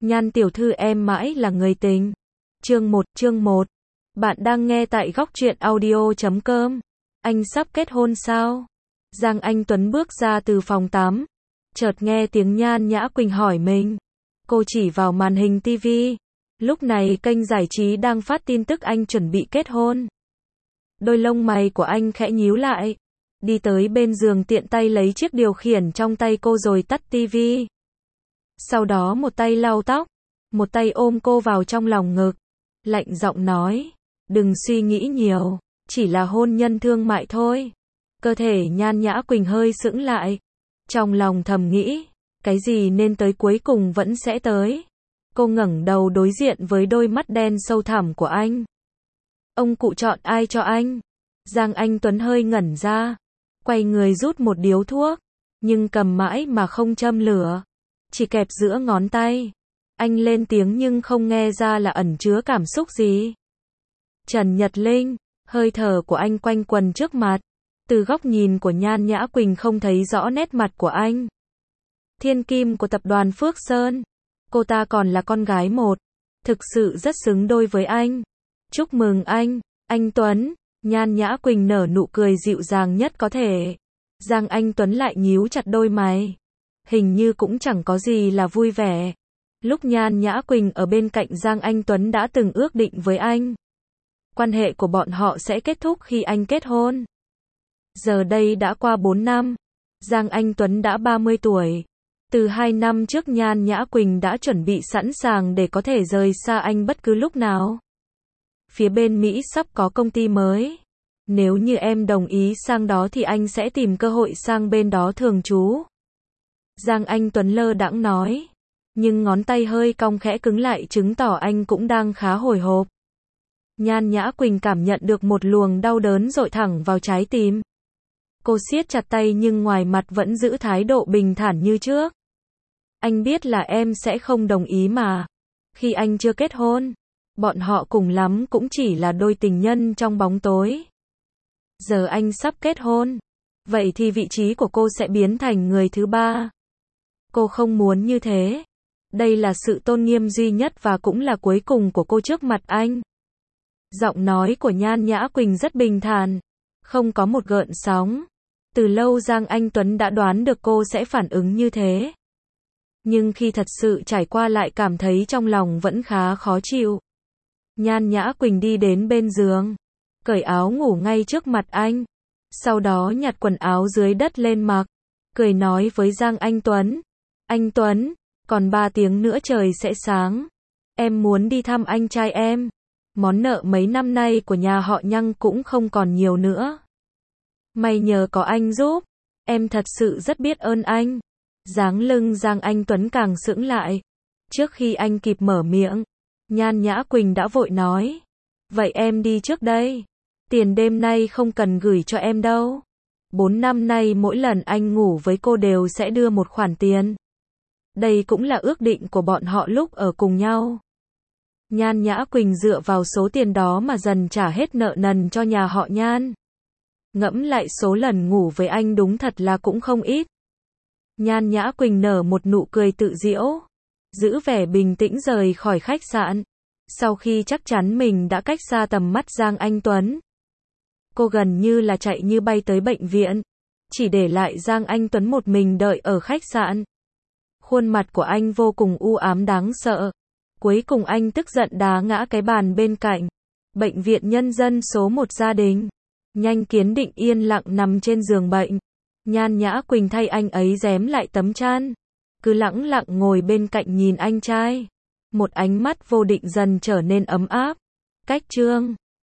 Nhan tiểu thư em mãi là người tình. Chương 1. Bạn đang nghe tại góc truyện audio.com. Anh sắp kết hôn sao? Giang Anh Tuấn bước ra từ phòng tắm. Chợt nghe tiếng Nhan Nhã Quỳnh hỏi mình. Cô chỉ vào màn hình TV. Lúc này kênh giải trí đang phát tin tức anh chuẩn bị kết hôn. Đôi lông mày của anh khẽ nhíu lại. Đi tới bên giường tiện tay lấy chiếc điều khiển trong tay cô rồi tắt TV. Sau đó một tay lau tóc, một tay ôm cô vào trong lòng ngực. Lạnh giọng nói, đừng suy nghĩ nhiều, chỉ là hôn nhân thương mại thôi. Cơ thể Nhan Nhã Quỳnh hơi sững lại. Trong lòng thầm nghĩ, cái gì nên tới cuối cùng vẫn sẽ tới. Cô ngẩng đầu đối diện với đôi mắt đen sâu thẳm của anh. Ông cụ chọn ai cho anh? Giang Anh Tuấn hơi ngẩn ra, quay người rút một điếu thuốc, nhưng cầm mãi mà không châm lửa, chỉ kẹp giữa ngón tay. Anh lên tiếng nhưng không nghe ra là ẩn chứa cảm xúc gì. Trần Nhật Linh, hơi thở của anh quanh quần trước mặt. Từ góc nhìn của Nhan Nhã Quỳnh không thấy rõ nét mặt của anh. Thiên kim của tập đoàn Phước Sơn. Cô ta còn là con gái một. Thực sự rất xứng đôi với anh. Chúc mừng anh Tuấn. Nhan Nhã Quỳnh nở nụ cười dịu dàng nhất có thể. Giang Anh Tuấn lại nhíu chặt đôi mày. Hình như cũng chẳng có gì là vui vẻ. Lúc Nhan Nhã Quỳnh ở bên cạnh Giang Anh Tuấn đã từng ước định với anh. Quan hệ của bọn họ sẽ kết thúc khi anh kết hôn. Giờ đây đã qua 4 năm. Giang Anh Tuấn đã 30 tuổi. Từ 2 năm trước Nhan Nhã Quỳnh đã chuẩn bị sẵn sàng để có thể rời xa anh bất cứ lúc nào. Phía bên Mỹ sắp có công ty mới. Nếu như em đồng ý sang đó thì anh sẽ tìm cơ hội sang bên đó thường trú. Giang Anh Tuấn lơ đãng nói. Nhưng ngón tay hơi cong khẽ cứng lại chứng tỏ anh cũng đang khá hồi hộp. Nhan Nhã Quỳnh cảm nhận được một luồng đau đớn dội thẳng vào trái tim. Cô siết chặt tay nhưng ngoài mặt vẫn giữ thái độ bình thản như trước. Anh biết là em sẽ không đồng ý mà. Khi anh chưa kết hôn, bọn họ cùng lắm cũng chỉ là đôi tình nhân trong bóng tối. Giờ anh sắp kết hôn. Vậy thì vị trí của cô sẽ biến thành người thứ ba. Cô không muốn như thế. Đây là sự tôn nghiêm duy nhất và cũng là cuối cùng của cô trước mặt anh. Giọng nói của Nhan Nhã Quỳnh rất bình thản. Không có một gợn sóng. Từ lâu Giang Anh Tuấn đã đoán được cô sẽ phản ứng như thế. Nhưng khi thật sự trải qua lại cảm thấy trong lòng vẫn khá khó chịu. Nhan Nhã Quỳnh đi đến bên giường. Cởi áo ngủ ngay trước mặt anh. Sau đó nhặt quần áo dưới đất lên mặc. Cười nói với Giang Anh Tuấn. Anh Tuấn, còn 3 tiếng nữa trời sẽ sáng. Em muốn đi thăm anh trai em. Món nợ mấy năm nay của nhà họ Nhăng cũng không còn nhiều nữa. May nhờ có anh giúp. Em thật sự rất biết ơn anh. Dáng lưng Giang Anh Tuấn càng sững lại. Trước khi anh kịp mở miệng, Nhan Nhã Quỳnh đã vội nói. Vậy em đi trước đây. Tiền đêm nay không cần gửi cho em đâu. 4 năm nay mỗi lần anh ngủ với cô đều sẽ đưa một khoản tiền. Đây cũng là ước định của bọn họ lúc ở cùng nhau. Nhan Nhã Quỳnh dựa vào số tiền đó mà dần trả hết nợ nần cho nhà họ Nhan. Ngẫm lại số lần ngủ với anh đúng thật là cũng không ít. Nhan Nhã Quỳnh nở một nụ cười tự giễu. Giữ vẻ bình tĩnh rời khỏi khách sạn. Sau khi chắc chắn mình đã cách xa tầm mắt Giang Anh Tuấn. Cô gần như là chạy như bay tới bệnh viện. Chỉ để lại Giang Anh Tuấn một mình đợi ở khách sạn. Khuôn mặt của anh vô cùng u ám đáng sợ. Cuối cùng anh tức giận đá ngã cái bàn bên cạnh. Bệnh viện Nhân dân số 1 gia đình. Nhanh Kiến Định yên lặng nằm trên giường bệnh. Nhan Nhã Quỳnh thay anh ấy rém lại tấm chăn. Cứ lẳng lặng ngồi bên cạnh nhìn anh trai. Một ánh mắt vô định dần trở nên ấm áp. Cách chương